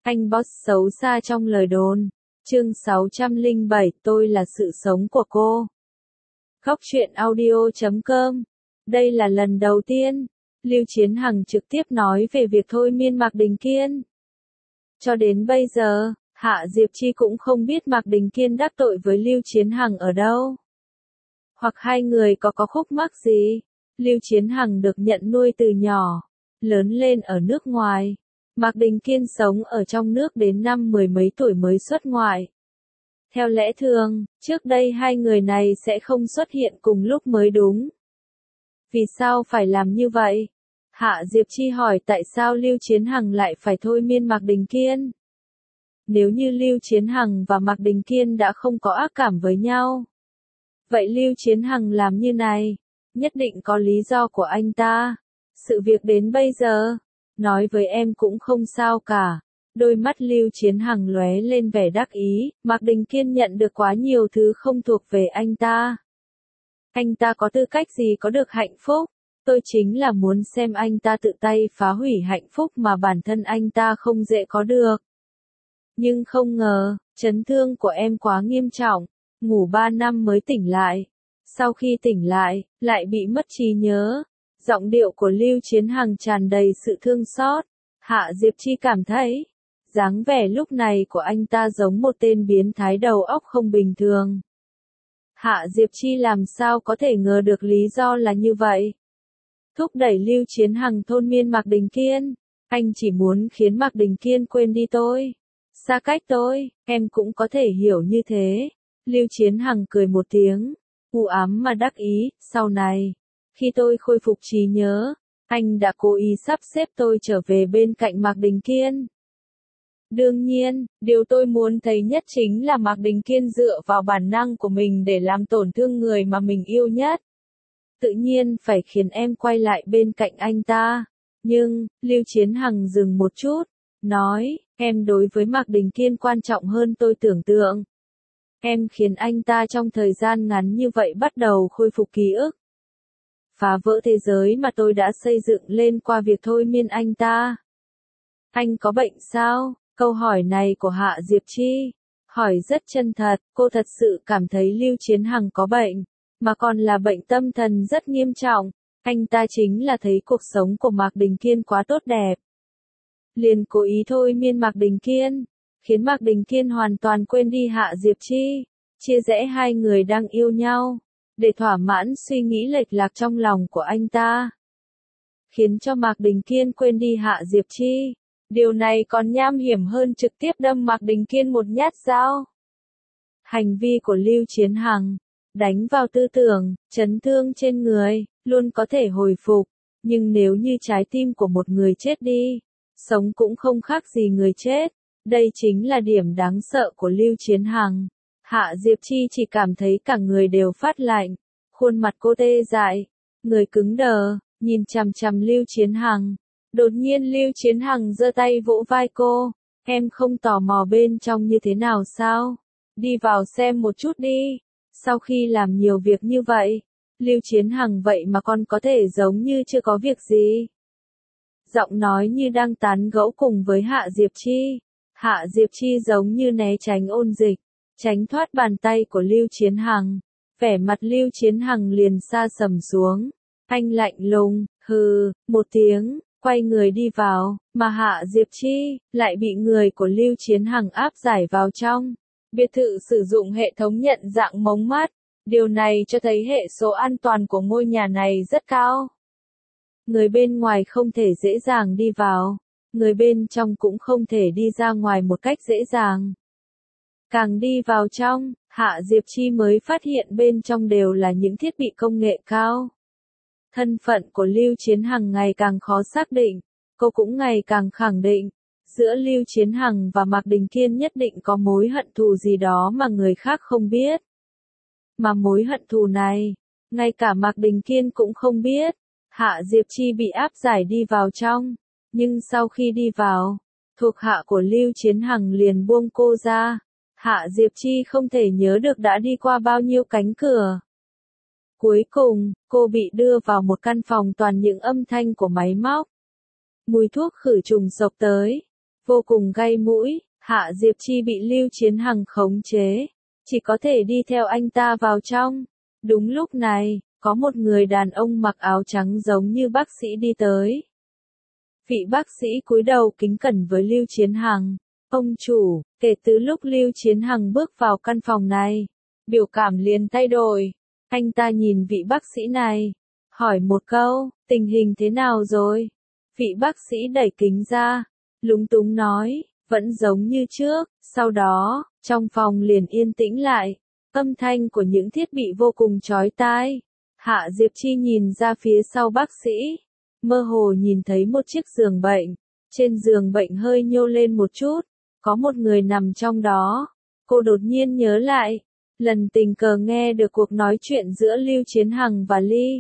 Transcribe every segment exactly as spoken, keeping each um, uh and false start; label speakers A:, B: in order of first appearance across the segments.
A: Anh boss xấu xa trong lời đồn. Chương sáu trăm lẻ bảy, tôi là sự sống của cô. Góc truyện audio chấm com. Đây là lần đầu tiên, Lưu Chiến Hằng trực tiếp nói về việc thôi miên Mạc Đình Kiên. Cho đến bây giờ, Hạ Diệp Chi cũng không biết Mạc Đình Kiên đắc tội với Lưu Chiến Hằng ở đâu. Hoặc hai người có có khúc mắc gì. Lưu Chiến Hằng được nhận nuôi từ nhỏ, lớn lên ở nước ngoài. Mạc Đình Kiên sống ở trong nước đến năm mười mấy tuổi mới xuất ngoại. Theo lẽ thường, trước đây hai người này sẽ không xuất hiện cùng lúc mới đúng. Vì sao phải làm như vậy? Hạ Diệp Chi hỏi tại sao Lưu Chiến Hằng lại phải thôi miên Mạc Đình Kiên? Nếu như Lưu Chiến Hằng và Mạc Đình Kiên đã không có ác cảm với nhau, vậy Lưu Chiến Hằng làm như này, nhất định có lý do của anh ta. Sự việc đến bây giờ, nói với em cũng không sao cả. Đôi mắt Lưu Chiến Hằng lóe lên vẻ đắc ý, Mạc Đình Kiên nhận được quá nhiều thứ không thuộc về anh ta. Anh ta có tư cách gì có được hạnh phúc? Tôi chính là muốn xem anh ta tự tay phá hủy hạnh phúc mà bản thân anh ta không dễ có được. Nhưng không ngờ, chấn thương của em quá nghiêm trọng, ngủ ba năm mới tỉnh lại. Sau khi tỉnh lại, lại bị mất trí nhớ. Giọng điệu của Lưu Chiến Hằng tràn đầy sự thương xót. Hạ Diệp Chi cảm thấy, dáng vẻ lúc này của anh ta giống một tên biến thái đầu óc không bình thường. Hạ Diệp Chi làm sao có thể ngờ được lý do là như vậy. Thúc đẩy Lưu Chiến Hằng thôi miên Mạc Đình Kiên. Anh chỉ muốn khiến Mạc Đình Kiên quên đi tôi. Xa cách tôi, em cũng có thể hiểu như thế. Lưu Chiến Hằng cười một tiếng, u ám mà đắc ý, sau này, khi tôi khôi phục trí nhớ, anh đã cố ý sắp xếp tôi trở về bên cạnh Mạc Đình Kiên. Đương nhiên, điều tôi muốn thấy nhất chính là Mạc Đình Kiên dựa vào bản năng của mình để làm tổn thương người mà mình yêu nhất. Tự nhiên phải khiến em quay lại bên cạnh anh ta. Nhưng, Lưu Chiến Hằng dừng một chút, nói, em đối với Mạc Đình Kiên quan trọng hơn tôi tưởng tượng. Em khiến anh ta trong thời gian ngắn như vậy bắt đầu khôi phục ký ức. Phá vỡ thế giới mà tôi đã xây dựng lên qua việc thôi miên anh ta. Anh có bệnh sao? Câu hỏi này của Hạ Diệp Chi, hỏi rất chân thật, cô thật sự cảm thấy Lưu Chiến Hằng có bệnh, mà còn là bệnh tâm thần rất nghiêm trọng. Anh ta chính là thấy cuộc sống của Mạc Đình Kiên quá tốt đẹp, liền cố ý thôi miên Mạc Đình Kiên, khiến Mạc Đình Kiên hoàn toàn quên đi Hạ Diệp Chi, chia rẽ hai người đang yêu nhau, để thỏa mãn suy nghĩ lệch lạc trong lòng của anh ta. Khiến cho Mạc Đình Kiên quên đi Hạ Diệp Chi. Điều này còn nham hiểm hơn trực tiếp đâm Mạc Đình Kiên một nhát dao. Hành vi của Lưu Chiến Hằng, đánh vào tư tưởng, chấn thương trên người, luôn có thể hồi phục. Nhưng nếu như trái tim của một người chết đi, sống cũng không khác gì người chết. Đây chính là điểm đáng sợ của Lưu Chiến Hằng. Hạ Diệp Chi chỉ cảm thấy cả người đều phát lạnh, khuôn mặt cô tê dại, người cứng đờ, nhìn chằm chằm Lưu Chiến Hằng. Đột nhiên Lưu Chiến Hằng giơ tay vỗ vai cô, em không tò mò bên trong như thế nào sao? Đi vào xem một chút đi. Sau khi làm nhiều việc như vậy, Lưu Chiến Hằng vậy mà còn có thể giống như chưa có việc gì. Giọng nói như đang tán gẫu cùng với Hạ Diệp Chi. Hạ Diệp Chi giống như né tránh ôn dịch, tránh thoát bàn tay của Lưu Chiến Hằng. Vẻ mặt Lưu Chiến Hằng liền sa sầm xuống. Anh lạnh lùng, hừ, một tiếng, quay người đi vào, mà Hạ Diệp Chi lại bị người của Lưu Chiến Hằng áp giải vào trong. Biệt thự sử dụng hệ thống nhận dạng mống mắt. Điều này cho thấy hệ số an toàn của ngôi nhà này rất cao. Người bên ngoài không thể dễ dàng đi vào, người bên trong cũng không thể đi ra ngoài một cách dễ dàng. Càng đi vào trong, Hạ Diệp Chi mới phát hiện bên trong đều là những thiết bị công nghệ cao. Thân phận của Lưu Chiến Hằng ngày càng khó xác định, cô cũng ngày càng khẳng định, giữa Lưu Chiến Hằng và Mạc Đình Kiên nhất định có mối hận thù gì đó mà người khác không biết. Mà mối hận thù này, ngay cả Mạc Đình Kiên cũng không biết. Hạ Diệp Chi bị áp giải đi vào trong, nhưng sau khi đi vào, thuộc hạ của Lưu Chiến Hằng liền buông cô ra. Hạ Diệp Chi không thể nhớ được đã đi qua bao nhiêu cánh cửa. Cuối cùng, cô bị đưa vào một căn phòng toàn những âm thanh của máy móc. Mùi thuốc khử trùng xộc tới. vô cùng gay mũi. Hạ Diệp Chi bị Lưu Chiến Hằng khống chế, chỉ có thể đi theo anh ta vào trong. Đúng lúc này, có một người đàn ông mặc áo trắng giống như bác sĩ đi tới. Vị bác sĩ cúi đầu kính cẩn với Lưu Chiến Hằng. Ông chủ, kể từ lúc Lưu Chiến Hằng bước vào căn phòng này, biểu cảm liền thay đổi. Anh ta nhìn vị bác sĩ này, hỏi một câu, tình hình thế nào rồi? Vị bác sĩ đẩy kính ra, lúng túng nói, vẫn giống như trước. Sau đó, trong phòng liền yên tĩnh lại, âm thanh của những thiết bị vô cùng chói tai. Hạ Diệp Chi nhìn ra phía sau bác sĩ, mơ hồ nhìn thấy một chiếc giường bệnh. Trên giường bệnh hơi nhô lên một chút, có một người nằm trong đó. Cô đột nhiên nhớ lại, lần tình cờ nghe được cuộc nói chuyện giữa Lưu Chiến Hằng và Ly.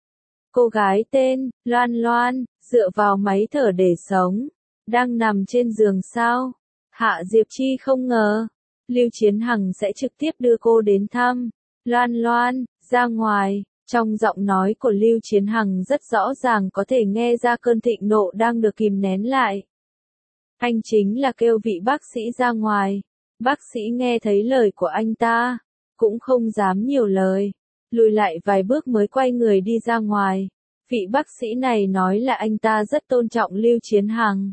A: Cô gái tên Loan Loan, dựa vào máy thở để sống, đang nằm trên giường sao? Hạ Diệp Chi không ngờ, Lưu Chiến Hằng sẽ trực tiếp đưa cô đến thăm. Loan Loan, ra ngoài. Trong giọng nói của Lưu Chiến Hằng rất rõ ràng có thể nghe ra cơn thịnh nộ đang được kìm nén lại. Anh chính là kêu vị bác sĩ ra ngoài. Bác sĩ nghe thấy lời của anh ta, cũng không dám nhiều lời, lùi lại vài bước mới quay người đi ra ngoài. Vị bác sĩ này nói là anh ta rất tôn trọng Lưu Chiến Hằng,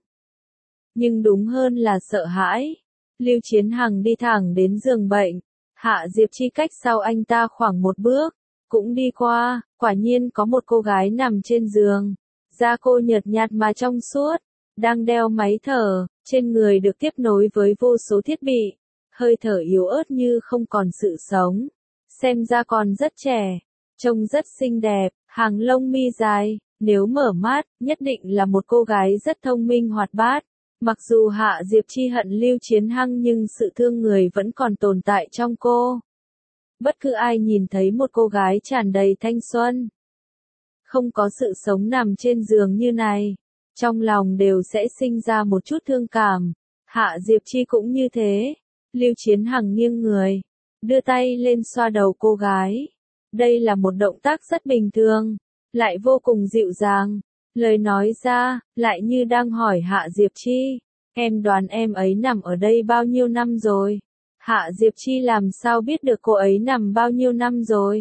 A: nhưng đúng hơn là sợ hãi. Lưu Chiến Hằng đi thẳng đến giường bệnh, Hạ Diệp Chi cách sau anh ta khoảng một bước, cũng đi qua. Quả nhiên có một cô gái nằm trên giường, da cô nhợt nhạt mà trong suốt, đang đeo máy thở, trên người được tiếp nối với vô số thiết bị, hơi thở yếu ớt như không còn sự sống, xem ra còn rất trẻ, trông rất xinh đẹp, hàng lông mi dài, nếu mở mắt, nhất định là một cô gái rất thông minh hoạt bát. Mặc dù Hạ Diệp Chi hận Lưu Chiến Hằng nhưng sự thương người vẫn còn tồn tại trong cô. Bất cứ ai nhìn thấy một cô gái tràn đầy thanh xuân, không có sự sống nằm trên giường như này, trong lòng đều sẽ sinh ra một chút thương cảm. Hạ Diệp Chi cũng như thế. Lưu Chiến Hằng nghiêng người, đưa tay lên xoa đầu cô gái. Đây là một động tác rất bình thường, lại vô cùng dịu dàng. Lời nói ra, lại như đang hỏi Hạ Diệp Chi, em đoán em ấy nằm ở đây bao nhiêu năm rồi? Hạ Diệp Chi làm sao biết được cô ấy nằm bao nhiêu năm rồi?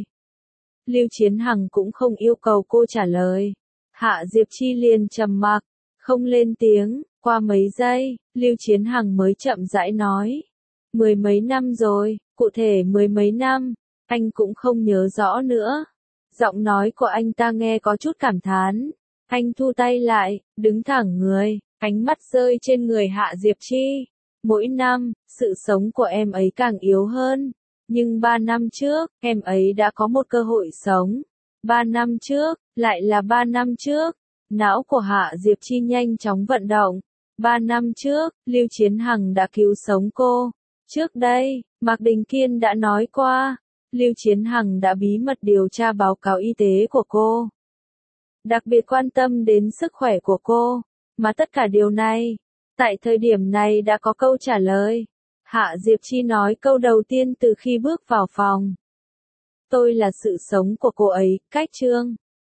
A: Lưu Chiến Hằng cũng không yêu cầu cô trả lời. Hạ Diệp Chi liền trầm mặc, không lên tiếng. Qua mấy giây, Lưu Chiến Hằng mới chậm rãi nói. Mười mấy năm rồi, cụ thể mười mấy năm, anh cũng không nhớ rõ nữa. Giọng nói của anh ta nghe có chút cảm thán. Anh thu tay lại, đứng thẳng người, ánh mắt rơi trên người Hạ Diệp Chi. Mỗi năm, sự sống của em ấy càng yếu hơn. Nhưng ba năm trước, em ấy đã có một cơ hội sống. Ba năm trước, lại là ba năm trước. Não của Hạ Diệp Chi nhanh chóng vận động. Ba năm trước, Lưu Chiến Hằng đã cứu sống cô. Trước đây, Mạc Đình Kiên đã nói qua, Lưu Chiến Hằng đã bí mật điều tra báo cáo y tế của cô. Đặc biệt quan tâm đến sức khỏe của cô. Mà tất cả điều này, tại thời điểm này đã có câu trả lời. Hạ Diệp Chi nói câu đầu tiên từ khi bước vào phòng. Tôi là sự sống của cô ấy, cách chương.